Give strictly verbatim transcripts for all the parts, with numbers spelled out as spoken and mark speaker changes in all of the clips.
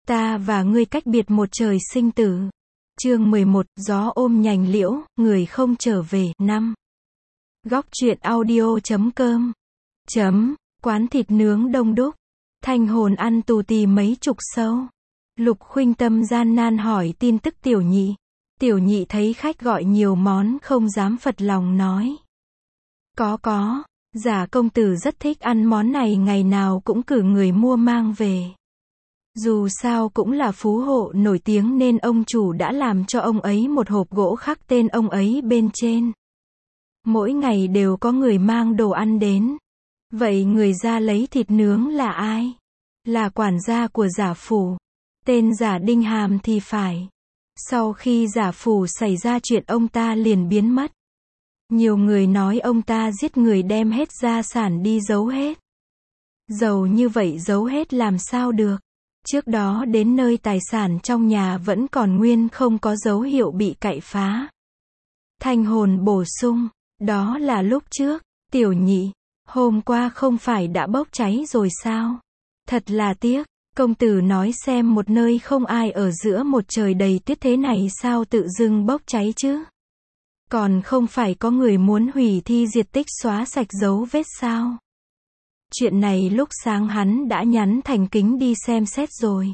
Speaker 1: Ta và ngươi cách biệt một trời sinh tử. Chương mười một, gió ôm nhành liễu, người không trở về. năm. Góc truyện audio chấm com. Chấm, quán thịt nướng đông đúc. Thanh hồn ăn tù tì mấy chục sâu. Lục Khuynh Tâm gian nan hỏi tin tức tiểu nhị. Tiểu nhị thấy khách gọi nhiều món không dám phật lòng nói. Có có, giả công tử rất thích ăn món này, ngày nào cũng cử người mua mang về. Dù sao cũng là phú hộ nổi tiếng nên ông chủ đã làm cho ông ấy một hộp gỗ khắc tên ông ấy bên trên. Mỗi ngày đều có người mang đồ ăn đến. Vậy người ra lấy thịt nướng là ai? Là quản gia của giả phủ. Tên giả Đinh Hàm thì phải. Sau khi giả phủ xảy ra chuyện ông ta liền biến mất. Nhiều người nói ông ta giết người đem hết gia sản đi giấu hết. Giàu như vậy giấu hết làm sao được? Trước đó đến nơi tài sản trong nhà vẫn còn nguyên, không có dấu hiệu bị cậy phá. Thanh hồn bổ sung, đó là lúc trước, tiểu nhị, hôm qua không phải đã bốc cháy rồi sao? Thật là tiếc, công tử nói xem một nơi không ai ở giữa một trời đầy tuyết thế này sao tự dưng bốc cháy chứ? Còn không phải có người muốn hủy thi diệt tích xóa sạch dấu vết sao? Chuyện này lúc sáng hắn đã nhắn Thành Kính đi xem xét rồi.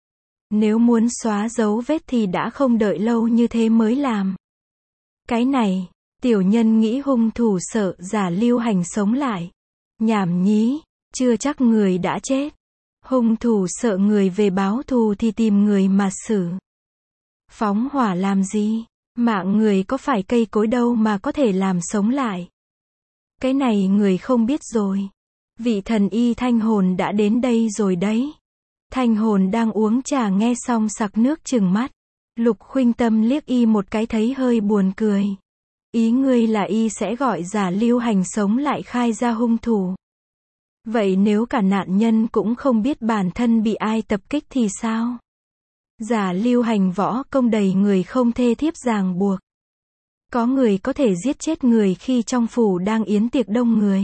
Speaker 1: Nếu muốn xóa dấu vết thì đã không đợi lâu như thế mới làm. Cái này, tiểu nhân nghĩ hung thủ sợ giả Lưu Hành sống lại. Nhảm nhí, chưa chắc người đã chết. Hung thủ sợ người về báo thù thì tìm người mà xử. Phóng hỏa làm gì? Mạng người có phải cây cối đâu mà có thể làm sống lại. Cái này người không biết rồi. Vị thần y Thanh hồn đã đến đây rồi đấy. Thanh hồn đang uống trà nghe xong sặc nước trừng mắt. Lục Khuynh Tâm liếc y một cái thấy hơi buồn cười. Ý ngươi là y sẽ gọi giả Lưu Hành sống lại khai ra hung thủ. Vậy nếu cả nạn nhân cũng không biết bản thân bị ai tập kích thì sao? Giả Lưu Hành võ công đầy người không thê thiếp ràng buộc. Có người có thể giết chết người khi trong phủ đang yến tiệc đông người.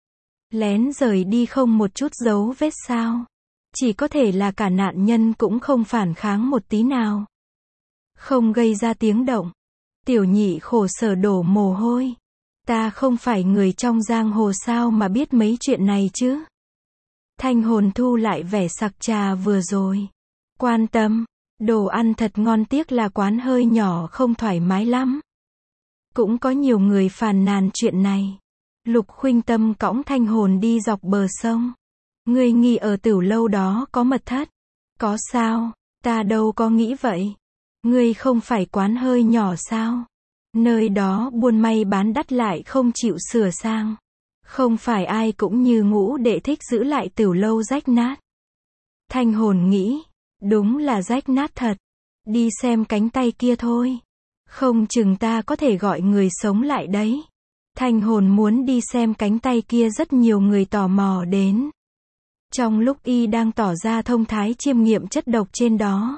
Speaker 1: Lén rời đi không một chút dấu vết sao? Chỉ có thể là cả nạn nhân cũng không phản kháng một tí nào. Không gây ra tiếng động. Tiểu nhị khổ sở đổ mồ hôi. Ta không phải người trong giang hồ sao mà biết mấy chuyện này chứ? Thanh hồn thu lại vẻ sặc trà vừa rồi. Quan tâm, đồ ăn thật ngon, tiếc là quán hơi nhỏ không thoải mái lắm. Cũng có nhiều người phàn nàn chuyện này. Lục Khuynh Tâm cõng Thanh hồn đi dọc bờ sông. Ngươi nghi ở Tửu lâu đó có mật thất? Có sao? Ta đâu có nghĩ vậy. Ngươi không phải quán hơi nhỏ sao? Nơi đó buôn may bán đắt lại không chịu sửa sang. Không phải ai cũng như Ngũ đệ thích giữ lại Tửu lâu rách nát. Thanh hồn nghĩ, đúng là rách nát thật. Đi xem cánh tay kia thôi. Không chừng ta có thể gọi người sống lại đấy. Thanh hồn muốn đi xem cánh tay kia, rất nhiều người tò mò đến. Trong lúc y đang tỏ ra thông thái chiêm nghiệm chất độc trên đó.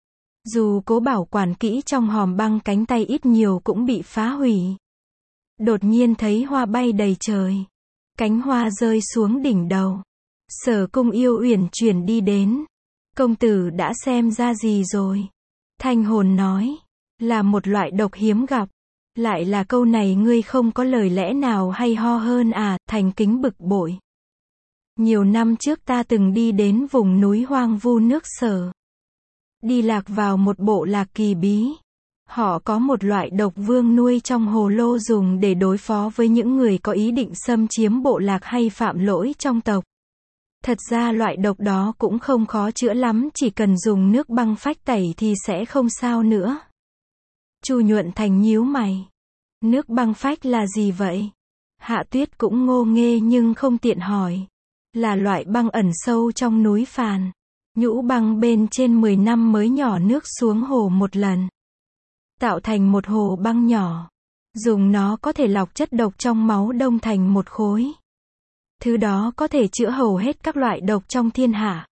Speaker 1: Dù cố bảo quản kỹ trong hòm băng, cánh tay ít nhiều cũng bị phá hủy. Đột nhiên thấy hoa bay đầy trời. Cánh hoa rơi xuống đỉnh đầu. Sở Cung Yêu uyển chuyển đi đến. Công tử đã xem ra gì rồi? Thanh hồn nói, là một loại độc hiếm gặp. Lại là câu này, ngươi không có lời lẽ nào hay ho hơn à? Thành Kính bực bội. Nhiều năm trước ta từng đi đến vùng núi hoang vu nước Sở. Đi lạc vào một bộ lạc kỳ bí. Họ có một loại độc vương nuôi trong hồ lô dùng để đối phó với những người có ý định xâm chiếm bộ lạc hay phạm lỗi trong tộc. Thật ra loại độc đó cũng không khó chữa lắm, chỉ cần dùng nước băng phách tẩy thì sẽ không sao nữa. Chu Nhuận Thành nhíu mày. Nước băng phách là gì vậy? Hạ Tuyết cũng ngô nghê nhưng không tiện hỏi. Là loại băng ẩn sâu trong núi phàn. Nhũ băng bên trên mười năm mới nhỏ nước xuống hồ một lần. Tạo thành một hồ băng nhỏ. Dùng nó có thể lọc chất độc trong máu đông thành một khối. Thứ đó có thể chữa hầu hết các loại độc trong thiên hạ.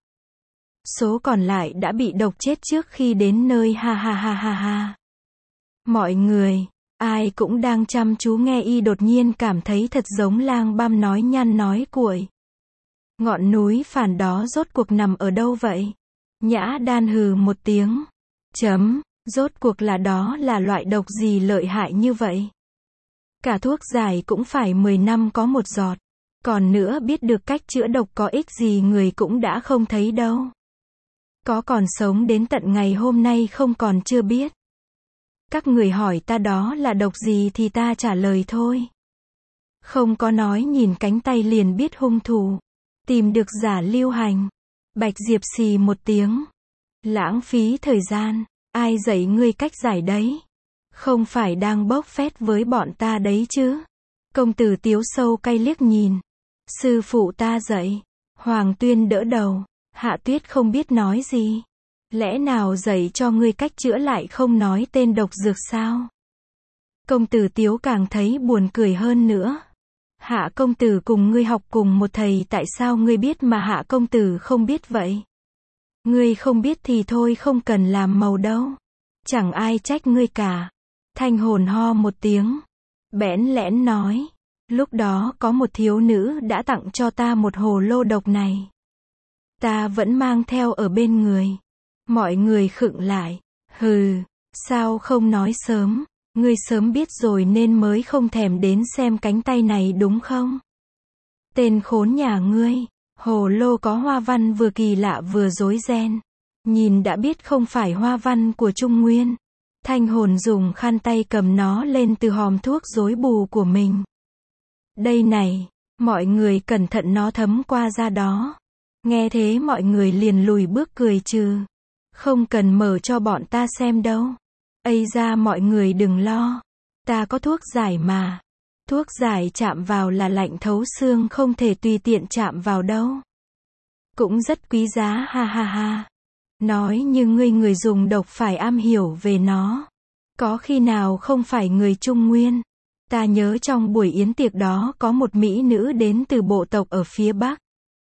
Speaker 1: Số còn lại đã bị độc chết trước khi đến nơi, ha ha ha ha ha. Mọi người, ai cũng đang chăm chú nghe, y đột nhiên cảm thấy thật giống lang băm nói nhăn nói cuội. Ngọn núi phản đó rốt cuộc nằm ở đâu vậy? Nhã Đan hừ một tiếng. Chấm, rốt cuộc là đó là loại độc gì lợi hại như vậy? Cả thuốc giải cũng phải mười năm có một giọt. Còn nữa biết được cách chữa độc có ích gì người cũng đã không thấy đâu. Có còn sống đến tận ngày hôm nay không còn chưa biết. Các người hỏi ta đó là độc gì thì ta trả lời thôi. Không có nói nhìn cánh tay liền biết hung thủ. Tìm được giả lưu hành. Bạch Diệp xì một tiếng. Lãng phí thời gian. Ai dạy ngươi cách giải đấy? Không phải đang bốc phét với bọn ta đấy chứ? Công tử Tiếu sâu cay liếc nhìn. Sư phụ ta dạy. Hoàng Tuyên đỡ đầu. Hạ Tuyết không biết nói gì. Lẽ nào dạy cho ngươi cách chữa lại không nói tên độc dược sao? Công tử Tiếu càng thấy buồn cười hơn nữa. Hạ công tử cùng ngươi học cùng một thầy tại sao ngươi biết mà hạ công tử không biết vậy? Ngươi không biết thì thôi không cần làm màu đâu. Chẳng ai trách ngươi cả. Thanh Hồn ho một tiếng. Bẽn lẽn nói. Lúc đó có một thiếu nữ đã tặng cho ta một hồ lô độc này. Ta vẫn mang theo ở bên người. Mọi người khựng lại. Hừ, sao không nói sớm? Ngươi sớm biết rồi nên mới không thèm đến xem cánh tay này đúng không? Tên khốn nhà ngươi. Hồ lô có hoa văn vừa kỳ lạ vừa rối ren. Nhìn đã biết không phải hoa văn của Trung Nguyên. Thanh Hồn dùng khăn tay cầm nó lên từ hòm thuốc rối bù của mình. Đây này, mọi người cẩn thận nó thấm qua da đó. Nghe thế mọi người liền lùi bước cười trừ. Không cần mở cho bọn ta xem đâu. Ây ra mọi người đừng lo. Ta có thuốc giải mà. Thuốc giải chạm vào là lạnh thấu xương không thể tùy tiện chạm vào đâu. Cũng rất quý giá ha ha ha. Nói như ngươi người dùng độc phải am hiểu về nó. Có khi nào không phải người Trung Nguyên. Ta nhớ trong buổi yến tiệc đó có một mỹ nữ đến từ bộ tộc ở phía Bắc.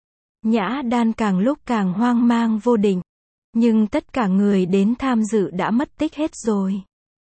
Speaker 1: Nhã Đan càng lúc càng hoang mang vô định. Nhưng tất cả người đến tham dự đã mất tích hết rồi.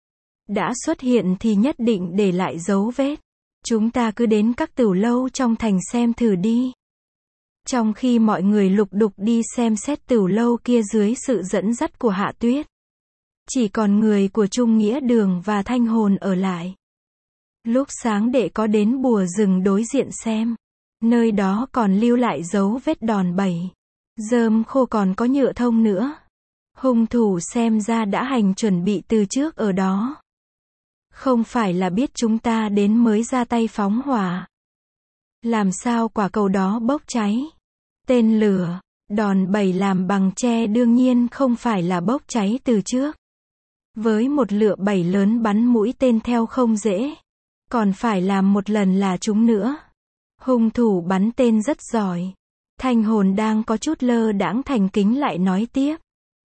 Speaker 1: Đã xuất hiện thì nhất định để lại dấu vết. Chúng ta cứ đến các tửu lâu trong thành xem thử đi. Trong khi mọi người lục đục đi xem xét tửu lâu kia dưới sự dẫn dắt của Hạ Tuyết. Chỉ còn người của Trung Nghĩa Đường và Thanh Hồn ở lại. Lúc sáng đệ có đến bùa rừng đối diện xem. Nơi đó còn lưu lại dấu vết đòn bẩy. Rơm khô còn có nhựa thông nữa. Hung thủ xem ra đã hành chuẩn bị từ trước ở đó. Không phải là biết chúng ta đến mới ra tay phóng hỏa. Làm sao quả cầu đó bốc cháy? Tên lửa, đòn bẩy làm bằng tre đương nhiên không phải là bốc cháy từ trước. Với một lửa bẩy lớn bắn mũi tên theo không dễ. Còn phải làm một lần là trúng nữa. Hung thủ bắn tên rất giỏi. Thanh Hồn đang có chút lơ đãng thành kính lại nói tiếp.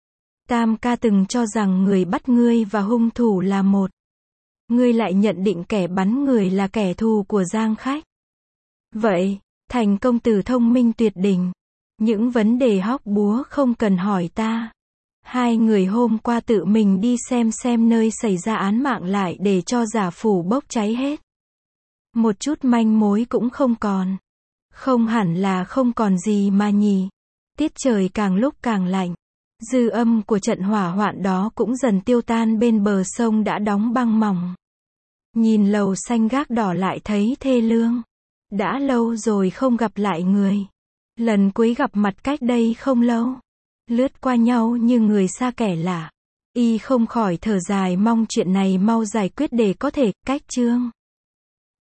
Speaker 1: Tam ca từng cho rằng người bắt ngươi và hung thủ là một. Ngươi lại nhận định kẻ bắn người là kẻ thù của Giang Khách. Vậy, Thành công tử thông minh tuyệt đỉnh. Những vấn đề hóc búa không cần hỏi ta. Hai người hôm qua tự mình đi xem xem nơi xảy ra án mạng lại để cho giả phủ bốc cháy hết. Một chút manh mối cũng không còn. Không hẳn là không còn gì mà nhỉ. Tiết trời càng lúc càng lạnh. Dư âm của trận hỏa hoạn đó cũng dần tiêu tan bên bờ sông đã đóng băng mỏng. Nhìn lầu xanh gác đỏ lại thấy thê lương. Đã lâu rồi không gặp lại người. Lần cuối gặp mặt cách đây không lâu. Lướt qua nhau như người xa kẻ lạ. Y không khỏi thở dài mong chuyện này mau giải quyết để có thể cách chương.